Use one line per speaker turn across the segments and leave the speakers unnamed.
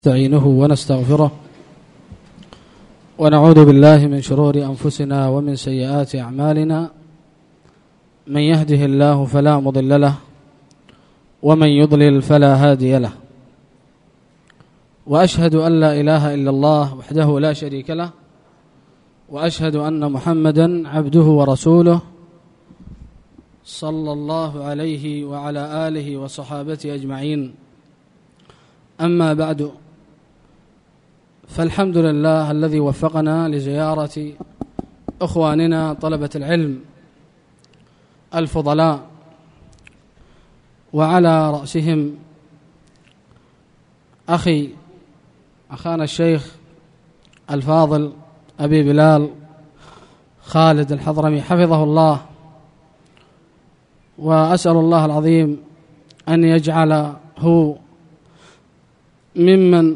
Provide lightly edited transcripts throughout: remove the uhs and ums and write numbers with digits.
نستعينه ونستغفره ونعوذ بالله من شرور أنفسنا ومن سيئات أعمالنا. من يهده الله فلا مضل له ومن يضلل فلا هادي له، وأشهد أن لا إله إلا الله وحده لا شريك له، وأشهد أن محمدا عبده ورسوله صلى الله عليه وعلى آله وصحابته أجمعين. أما بعد، فالحمد لله الذي وفقنا لزيارة إخواننا طلبة العلم الفضلاء، وعلى رأسهم أخانا الشيخ الفاضل أبي بلال خالد الحضرمي حفظه الله، وأسأل الله العظيم أن يجعله ممن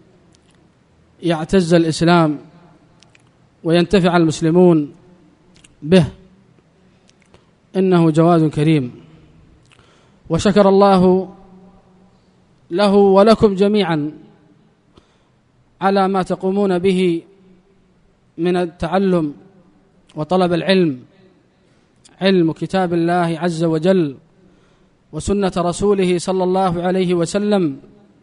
يعتز الإسلام وينتفع المسلمون به، إنه جواد كريم. وشكر الله له ولكم جميعا على ما تقومون به من التعلم وطلب العلم، علم كتاب الله عز وجل وسنة رسوله صلى الله عليه وسلم،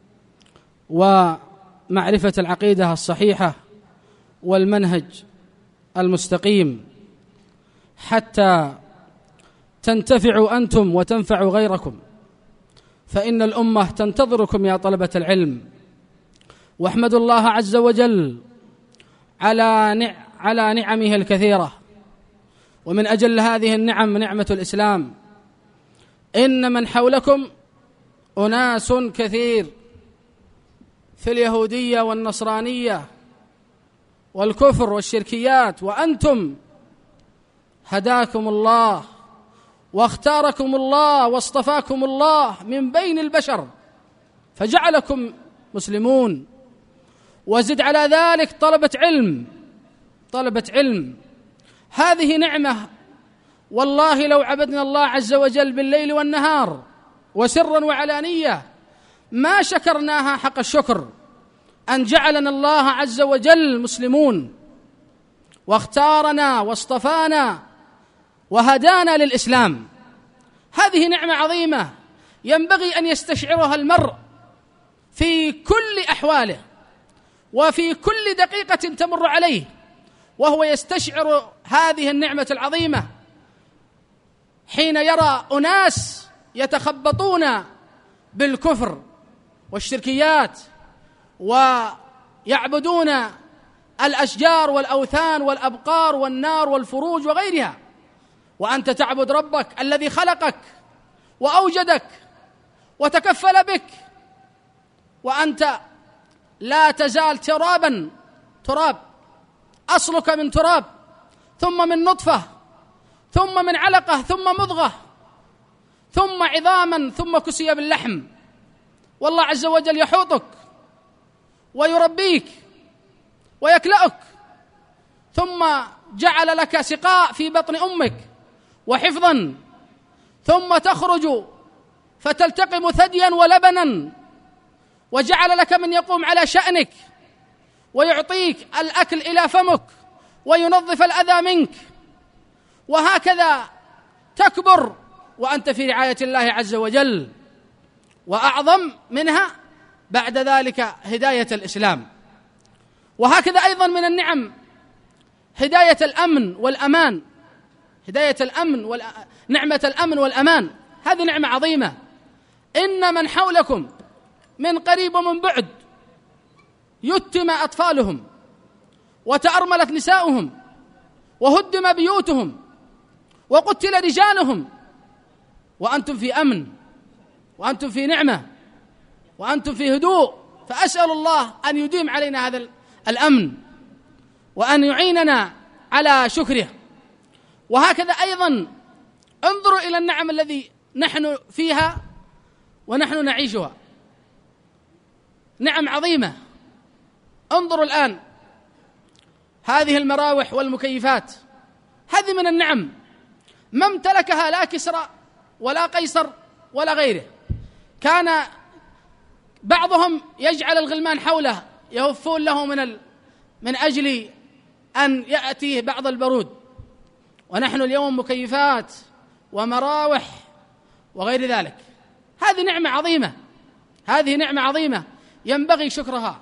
ومعرفة العقيدة الصحيحة والمنهج المستقيم، حتى تنتفعوا أنتم وتنفعوا غيركم، فإن الأمة تنتظركم يا طلبة العلم. واحمدوا الله عز وجل على نعمه الكثيرة، ومن أجل هذه النعم نعمة الإسلام. إن من حولكم أناس كثير في اليهودية والنصرانية والكفر والشركيات، وأنتم هداكم الله واختاركم الله واصطفاكم الله من بين البشر فجعلكم مسلمون، وزد على ذلك طلبة علم. هذه نعمة والله لو عبدنا الله عز وجل بالليل والنهار وسرا وعلانية ما شكرناها حق الشكر، أن جعلنا الله عز وجل مسلمون واختارنا واصطفانا وهدانا للإسلام. هذه نعمة عظيمة ينبغي أن يستشعرها المرء في كل أحواله وفي كل دقيقة تمر عليه، وهو يستشعر هذه النعمة العظيمة حين يرى أناس يتخبطون بالكفر والشركيات ويعبدون الأشجار والأوثان والأبقار والنار والفروج وغيرها، وأنت تعبد ربك الذي خلقك وأوجدك وتكفل بك، وأنت لا تزال تراب، أصلك من تراب، ثم من نطفة، ثم من علقة، ثم مضغة، ثم عظاما، ثم كسي باللحم. والله عز وجل يحوطك ويربيك ويكلأك، ثم جعل لك سقاء في بطن أمك وحفظا، ثم تخرج فتلتقم ثديا ولبنا، وجعل لك من يقوم على شأنك ويعطيك الأكل إلى فمك وينظف الأذى منك، وهكذا تكبر وأنت في رعاية الله عز وجل. وأعظم منها بعد ذلك هداية الإسلام. وهكذا أيضا من النعم هداية الأمن والأمان، نعمة الأمن والأمان، هذه نعمة عظيمة. إن من حولكم من قريب ومن بعد يتم أطفالهم وتأرملت نساؤهم وهدم بيوتهم وقتل رجالهم، وأنتم في أمن، وأنتم في نعمة، وأنتم في هدوء. فأسأل الله أن يديم علينا هذا الأمن وأن يعيننا على شكره. وهكذا أيضا انظروا إلى النعم الذي نحن فيها ونحن نعيشها، نعم عظيمة. انظروا الآن هذه المراوح والمكيفات، هذه من النعم ما امتلكها لا كسرى ولا قيصر ولا غيره. كان بعضهم يجعل الغلمان حوله يهفون له من أجل أن يأتيه بعض البرود، ونحن اليوم مكيفات ومراوح وغير ذلك. هذه نعمة عظيمة، هذه نعمة عظيمة ينبغي شكرها.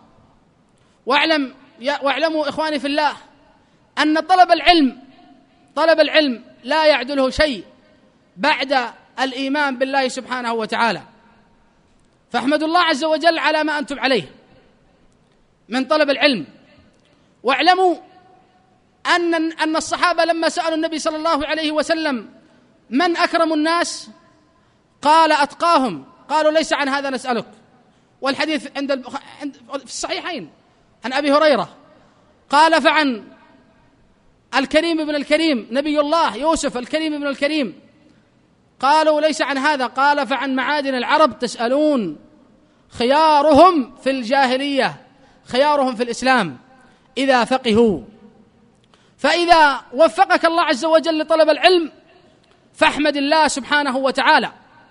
واعلموا إخواني في الله أن طلب العلم لا يعدله شيء بعد الإيمان بالله سبحانه وتعالى، فاحمدوا الله عز وجل على ما أنتم عليه من طلب العلم. واعلموا أن الصحابة لما سألوا النبي صلى الله عليه وسلم من أكرم الناس قال أتقاهم، قالوا ليس عن هذا نسألك. والحديث في الصحيحين عن أبي هريرة قال فعن الكريم ابن الكريم نبي الله يوسف الكريم ابن الكريم، قالوا ليس عن هذا، قال فعن معادن العرب تسألون، خيارهم في الجاهلية خيارهم في الإسلام إذا فقهوا. فإذا وفقك الله عز وجل لطلب العلم فاحمد الله سبحانه وتعالى،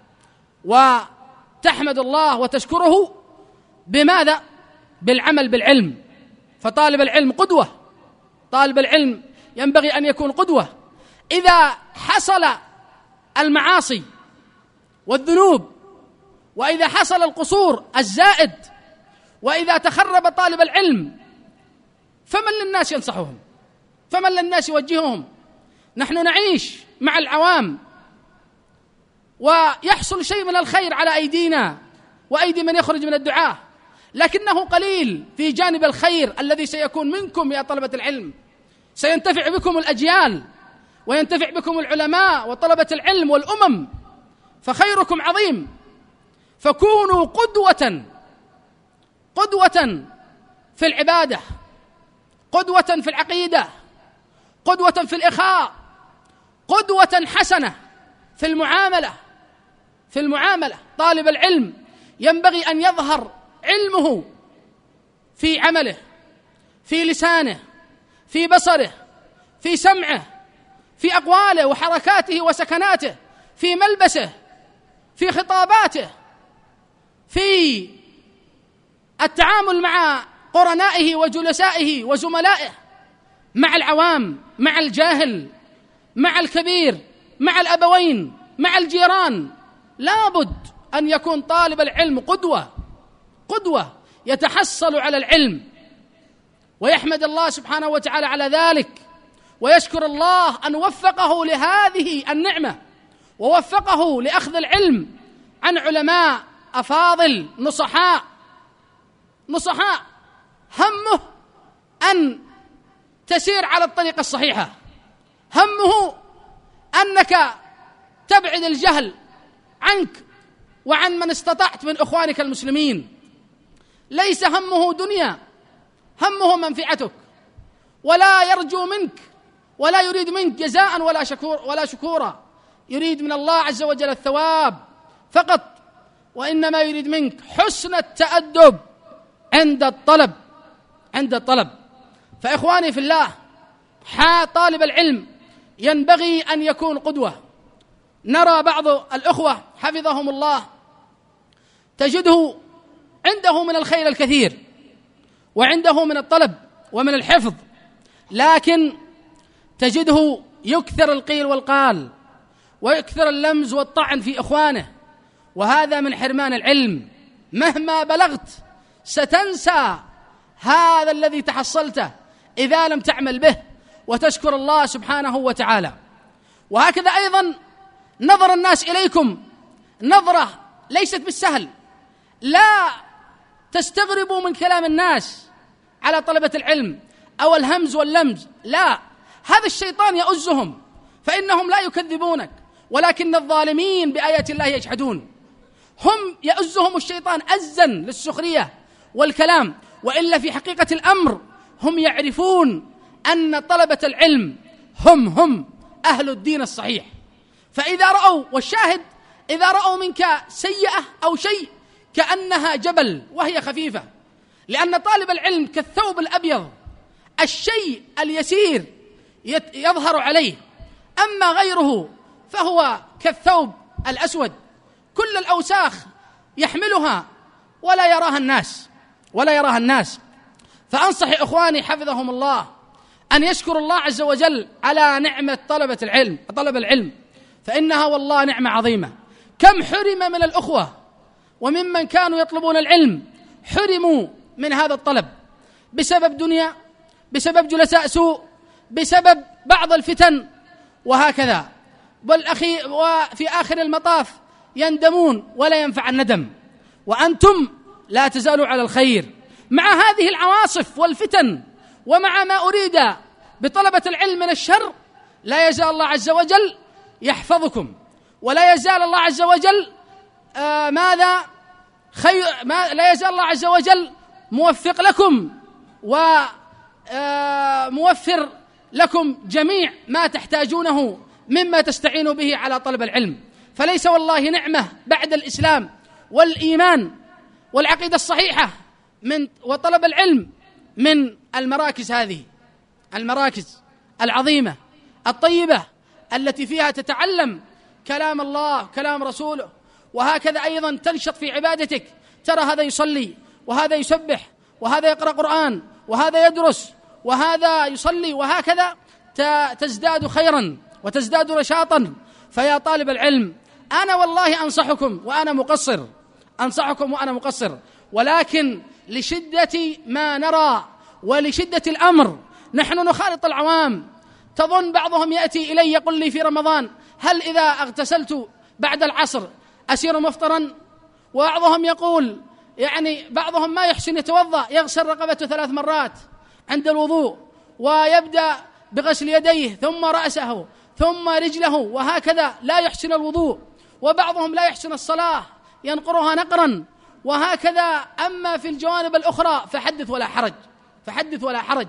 وتحمد الله وتشكره بماذا؟ بالعمل بالعلم. فطالب العلم قدوة، طالب العلم ينبغي أن يكون قدوة. إذا حصل المعاصي والذنوب، وإذا حصل القصور الزائد، وإذا تخرب طالب العلم، فمن للناس ينصحهم؟ فمن للناس يوجههم؟ نحن نعيش مع العوام ويحصل شيء من الخير على أيدينا وأيدي من يخرج من الدعاة، لكنه قليل في جانب الخير الذي سيكون منكم يا طلبة العلم. سينتفع بكم الأجيال وينتفع بكم العلماء وطلبة العلم والأمم، فخيركم عظيم. فكونوا قدوة في العبادة، قدوة في العقيدة، قدوة في الإخاء، قدوة حسنة في المعاملة. طالب العلم ينبغي أن يظهر علمه في عمله، في لسانه، في بصره، في سمعه، في أقواله وحركاته وسكناته، في ملبسه، في خطاباته، في التعامل مع قرنائه وجلسائه وزملائه، مع العوام، مع الجاهل، مع الكبير، مع الأبوين، مع الجيران. لابد أن يكون طالب العلم قدوة يتحصل على العلم، ويحمد الله سبحانه وتعالى على ذلك، ويشكر الله أن وفقه لهذه النعمة، ووفقه لأخذ العلم عن علماء أفاضل نصحاء همه أن تسير على الطريقة الصحيحة، همه أنك تبعد الجهل عنك وعن من استطعت من إخوانك المسلمين. ليس همه دنيا، همه منفعتك، ولا يرجو منك ولا يريد منك جزاء ولا شكورا، يريد من الله عز وجل الثواب فقط، وإنما يريد منك حسن التأدب عند الطلب. فإخواني في الله، طالب العلم ينبغي أن يكون قدوة. نرى بعض الأخوة حفظهم الله تجده عنده من الخير الكثير، وعنده من الطلب ومن الحفظ، لكن تجده يكثر القيل والقال، ويكثر اللمز والطعن في إخوانه، وهذا من حرمان العلم. مهما بلغت ستنسى هذا الذي تحصلته إذا لم تعمل به وتشكر الله سبحانه وتعالى. وهكذا أيضا نظر الناس إليكم نظرة ليست بالسهل. لا تستغربوا من كلام الناس على طلبة العلم أو الهمز واللمز، لا، هذا الشيطان يؤزهم، فإنهم لا يكذبونك، ولكن الظالمين بآيات الله يجحدون. هم يؤزهم الشيطان أزا للسخرية والكلام، وإلا في حقيقة الأمر هم يعرفون أن طلبة العلم هم أهل الدين الصحيح. فإذا رأوا، والشاهد إذا رأوا منك سيئة أو شيء كأنها جبل وهي خفيفة، لأن طالب العلم كالثوب الأبيض، الشيء اليسير يظهر عليه، أما غيره فهو كالثوب الأسود، كل الأوساخ يحملها ولا يراها الناس. فأنصح إخواني حفظهم الله أن يشكروا الله عز وجل على نعمة طلب العلم، فإنها والله نعمة عظيمة. كم حرم من الأخوة وممن كانوا يطلبون العلم حرموا من هذا الطلب بسبب دنيا، بسبب جلساء سوء، بسبب بعض الفتن وهكذا، وفي آخر المطاف يندمون ولا ينفع الندم. وأنتم لا تزالوا على الخير مع هذه العواصف والفتن، ومع ما أريد بطلبة العلم من الشر. لا يزال الله عز وجل يحفظكم، ولا يزال الله عز وجل لا يزال الله عز وجل موفق لكم وموفر لكم جميع ما تحتاجونه مما تستعينوا به على طلب العلم. فليس والله نعمة بعد الإسلام والإيمان والعقيدة الصحيحة وطلب العلم من المراكز هذه، المراكز العظيمة الطيبة التي فيها تتعلم كلام الله كلام رسوله، وهكذا أيضا تنشط في عبادتك. ترى هذا يصلي وهذا يسبح وهذا يقرأ قرآن وهذا يدرس وهذا يصلي، وهكذا تزداد خيرا وتزداد نشاطا. فيا طالب العلم، أنا والله أنصحكم وأنا مقصر، ولكن لشدة ما نرى ولشدة الأمر نحن نخالط العوام. تظن بعضهم يأتي إلي يقول لي في رمضان: هل إذا اغتسلت بعد العصر أسير مفطرا؟ وبعضهم يقول بعضهم ما يحسن يتوضأ، يغسل رقبته 3 مرات عند الوضوء، ويبدأ بغسل يديه ثم رأسه ثم رجله، وهكذا لا يحسن الوضوء. وبعضهم لا يحسن الصلاة، ينقرها نقرا، وهكذا. أما في الجوانب الأخرى فحدث ولا حرج.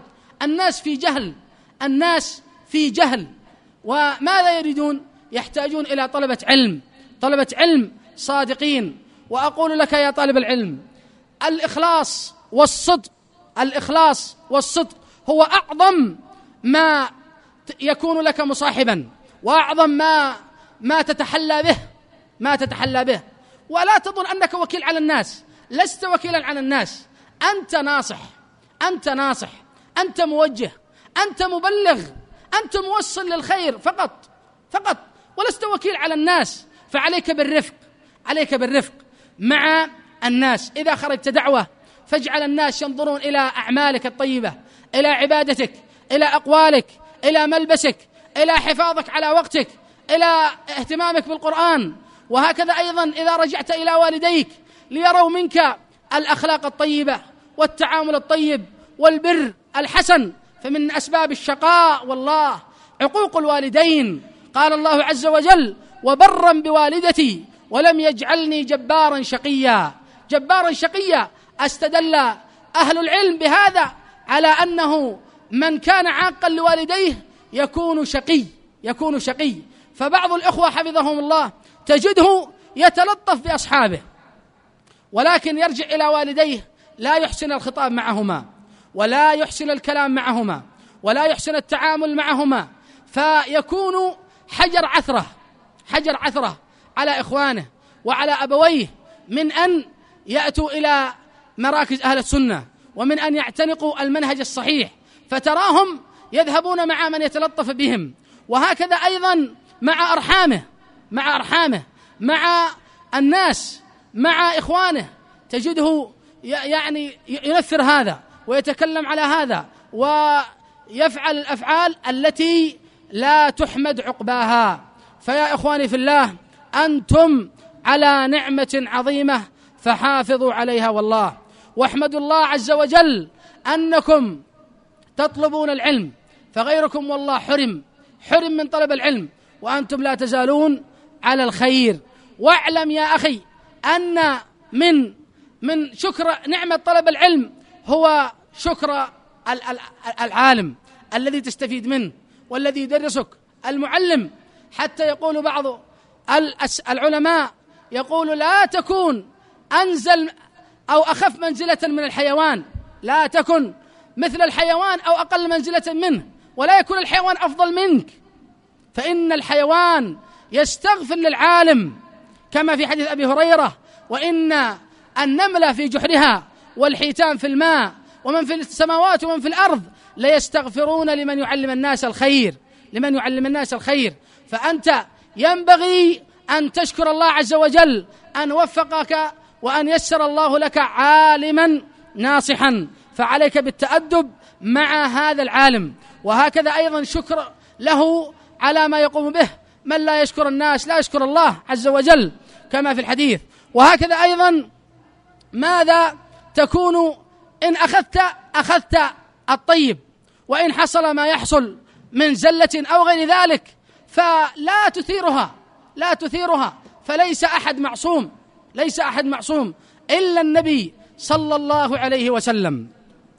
الناس في جهل، وماذا يريدون؟ يحتاجون إلى طلبة علم صادقين. وأقول لك يا طالب العلم، الإخلاص والصدق هو أعظم ما يكون لك مصاحبا، وأعظم ما تتحلى به. ولا تظن أنك وكيل على الناس، لست وكيلا على الناس. أنت ناصح، أنت موجه، أنت مبلغ، أنت موصل للخير فقط، ولست وكيل على الناس. فعليك بالرفق مع الناس. إذا خرجت دعوة فاجعل الناس ينظرون إلى أعمالك الطيبة، إلى عبادتك، إلى أقوالك، إلى ملبسك، إلى حفاظك على وقتك، إلى اهتمامك بالقرآن. وهكذا أيضا إذا رجعت إلى والديك ليروا منك الأخلاق الطيبة والتعامل الطيب والبر الحسن. فمن أسباب الشقاء والله عقوق الوالدين. قال الله عز وجل: وبرا بوالدتي ولم يجعلني جبارا شقيا. استدل أهل العلم بهذا على أنه من كان عاقا لوالديه يكون شقي. فبعض الإخوة حفظهم الله تجده يتلطف بأصحابه، ولكن يرجع إلى والديه لا يحسن الخطاب معهما، ولا يحسن الكلام معهما، ولا يحسن التعامل معهما، فيكون حجر عثرة على إخوانه وعلى أبويه، من أن يأتوا إلى مراكز أهل السنة ومن أن يعتنقوا المنهج الصحيح، فتراهم يذهبون مع من يتلطف بهم. وهكذا أيضا مع أرحامه مع الناس، مع إخوانه، تجده ينفر هذا ويتكلم على هذا ويفعل الأفعال التي لا تحمد عقباها. فيا إخواني في الله، أنتم على نعمة عظيمة فحافظوا عليها والله، واحمدوا الله عز وجل أنكم تطلبون العلم، فغيركم والله حرم من طلب العلم، وأنتم لا تزالون على الخير. واعلم يا أخي أن من شكر نعمة طلب العلم هو شكر العالم الذي تستفيد منه والذي يدرسك، المعلم. حتى يقول بعض العلماء يقول: لا تكون أنزل أو أخف منزلة من الحيوان، لا تكن مثل الحيوان أو أقل منزلة منه، ولا يكون الحيوان أفضل منك، فإن الحيوان يستغفر للعالم كما في حديث أبي هريرة: وإن النملة في جحرها والحيتان في الماء ومن في السماوات ومن في الأرض ليستغفرون لمن يعلم الناس الخير، لمن يعلم الناس الخير. فأنت ينبغي أن تشكر الله عز وجل أن وفقك وأن يسر الله لك عالما ناصحا، فعليك بالتأدب مع هذا العالم. وهكذا أيضا شكر له على ما يقوم به، من لا يشكر الناس لا يشكر الله عز وجل كما في الحديث. وهكذا أيضا ماذا تكون إن أخذت الطيب، وإن حصل ما يحصل من زلة أو غير ذلك فلا تثيرها، فليس أحد معصوم، ليس أحد معصوم إلا النبي صلى الله عليه وسلم.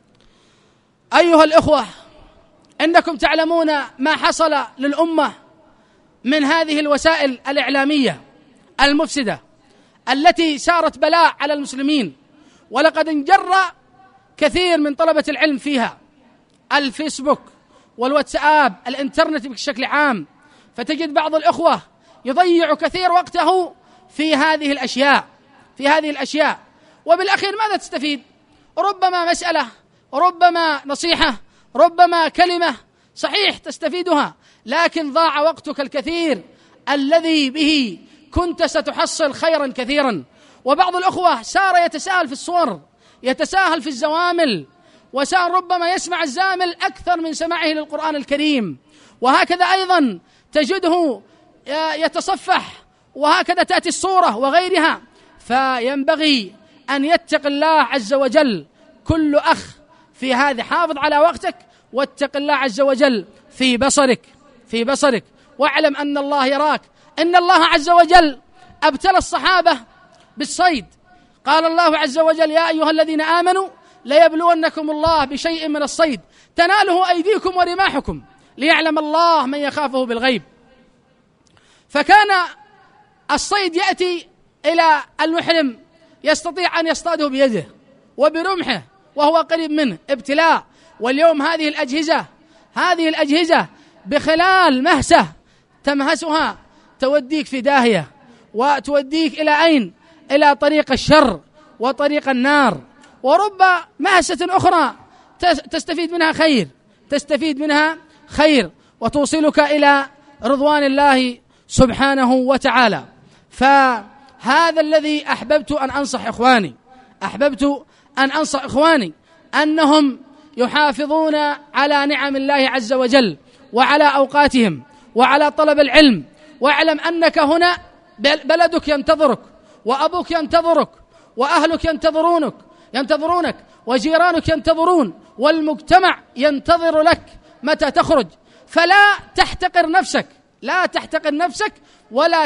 أيها الإخوة، إنكم تعلمون ما حصل للأمة من هذه الوسائل الإعلامية المفسدة التي سارت بلاء على المسلمين، ولقد انجر كثير من طلبة العلم فيها، الفيسبوك والواتساب، الإنترنت بشكل عام. فتجد بعض الإخوة يضيع كثير وقته في هذه الأشياء، وبالأخير ماذا تستفيد؟ ربما مسألة، ربما نصيحة، ربما كلمة صحيح تستفيدها، لكن ضاع وقتك الكثير الذي به كنت ستحصل خيرا كثيرا. وبعض الأخوة سار يتساهل في الصور، يتساهل في الزوامل، وسار ربما يسمع الزامل أكثر من سماعه للقرآن الكريم. وهكذا أيضا تجده يتصفح، وهكذا تأتي الصورة وغيرها. فينبغي أن يتق الله عز وجل كل أخ في هذا. حافظ على وقتك واتق الله عز وجل في بصرك واعلم أن الله يراك. إن الله عز وجل أبتلى الصحابة بالصيد، قال الله عز وجل: يا أيها الذين آمنوا ليبلونكم الله بشيء من الصيد تناله أيديكم ورماحكم ليعلم الله من يخافه بالغيب. فكان الصيد يأتي إلى المحرم يستطيع أن يصطاده بيده وبرمحه وهو قريب منه، ابتلاء. واليوم هذه الأجهزة بخلال مهسة تمهسها توديك في داهية، وتوديك إلى أين؟ إلى طريق الشر وطريق النار. ورب مهسة أخرى تستفيد منها خير وتوصلك إلى رضوان الله سبحانه وتعالى. فهذا الذي أحببت أن أنصح إخواني أنهم يحافظون على نعم الله عز وجل وعلى أوقاتهم وعلى طلب العلم. واعلم أنك هنا بلدك ينتظرك، وأبوك ينتظرك، وأهلك ينتظرونك، وجيرانك ينتظرون، والمجتمع ينتظر لك متى تخرج. فلا تحتقر نفسك ولا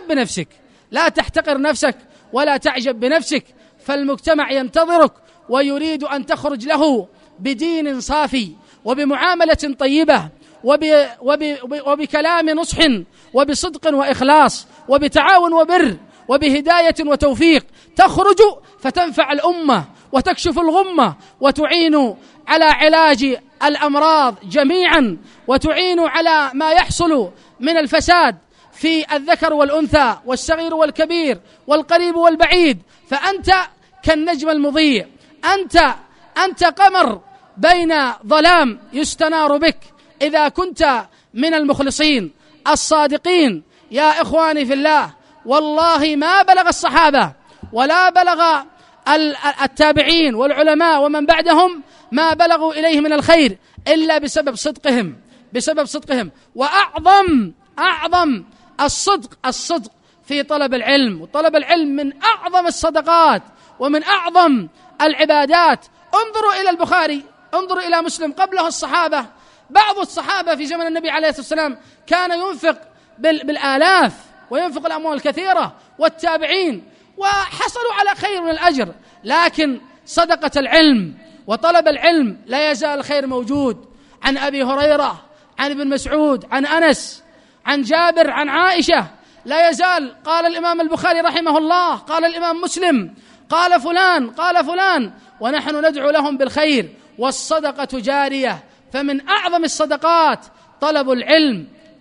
تعجب بنفسك، فالمجتمع ينتظرك ويريد أن تخرج له بدين صافي وبمعاملة طيبة وبكلام نصح وبصدق وإخلاص وبتعاون وبر وبهداية وتوفيق. تخرج فتنفع الأمة وتكشف الغمة وتعين على علاج الأمراض جميعا، وتعين على ما يحصل من الفساد في الذكر والأنثى والصغير والكبير والقريب والبعيد. فأنت كالنجم المضيء، أنت قمر بين ظلام يستنار بك إذا كنت من المخلصين الصادقين. يا إخواني في الله، والله ما بلغ الصحابة ولا بلغ التابعين والعلماء ومن بعدهم ما بلغوا إليه من الخير إلا بسبب صدقهم. وأعظم الصدق في طلب العلم، وطلب العلم من أعظم الصدقات ومن أعظم العبادات. انظروا إلى البخاري، انظروا إلى مسلم، قبله الصحابة. بعض الصحابة في زمن النبي عليه الصلاة والسلام كان ينفق بالآلاف وينفق الأموال الكثيرة، والتابعين وحصلوا على خير من الأجر. لكن صدقة العلم وطلب العلم لا يزال الخير موجود. عن أبي هريرة، عن ابن مسعود، عن أنس، عن جابر، عن عائشة، لا يزال. قال الإمام البخاري رحمه الله، قال الإمام مسلم، قال فلان، ونحن ندعو لهم بالخير والصدقة جارية. فمن أعظم الصدقات طلب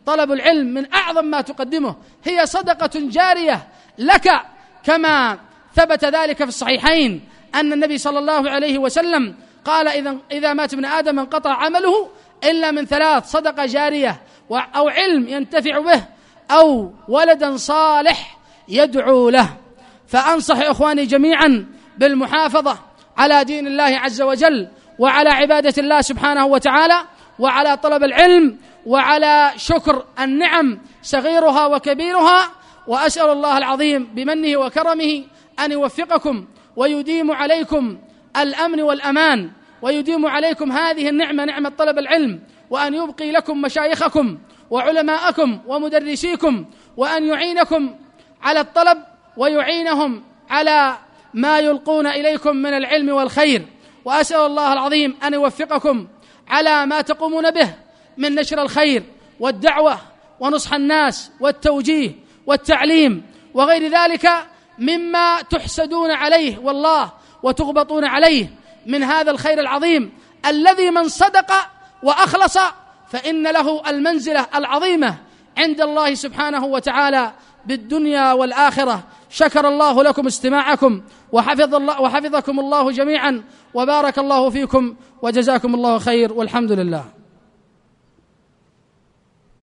العلم من أعظم ما تقدمه، هي صدقة جارية لك كما ثبت ذلك في الصحيحين أن النبي صلى الله عليه وسلم قال إذا مات ابن آدم انقطع عمله إلا من ثلاث: صدقة جارية، أو علم ينتفع به، أو ولدا صالح يدعو له. فأنصح إخواني جميعا بالمحافظة على دين الله عز وجل، وعلى عبادة الله سبحانه وتعالى، وعلى طلب العلم، وعلى شكر النعم صغيرها وكبيرها. وأسأل الله العظيم بمنه وكرمه أن يوفقكم ويديم عليكم الأمن والأمان، ويديم عليكم هذه النعمة، نعمة طلب العلم، وأن يبقي لكم مشايخكم وعلماءكم ومدرسيكم، وأن يعينكم على الطلب ويعينهم على ما يلقون إليكم من العلم والخير. وأسأل الله العظيم أن يوفقكم على ما تقومون به من نشر الخير والدعوة ونصح الناس والتوجيه والتعليم وغير ذلك مما تحسدون عليه والله وتغبطون عليه من هذا الخير العظيم، الذي من صدق وأخلص فإن له المنزلة العظيمة عند الله سبحانه وتعالى بالدنيا والآخرة. شكر الله لكم استماعكم، وحفظكم الله جميعا، وبارك الله فيكم، وجزاكم الله خير، والحمد لله.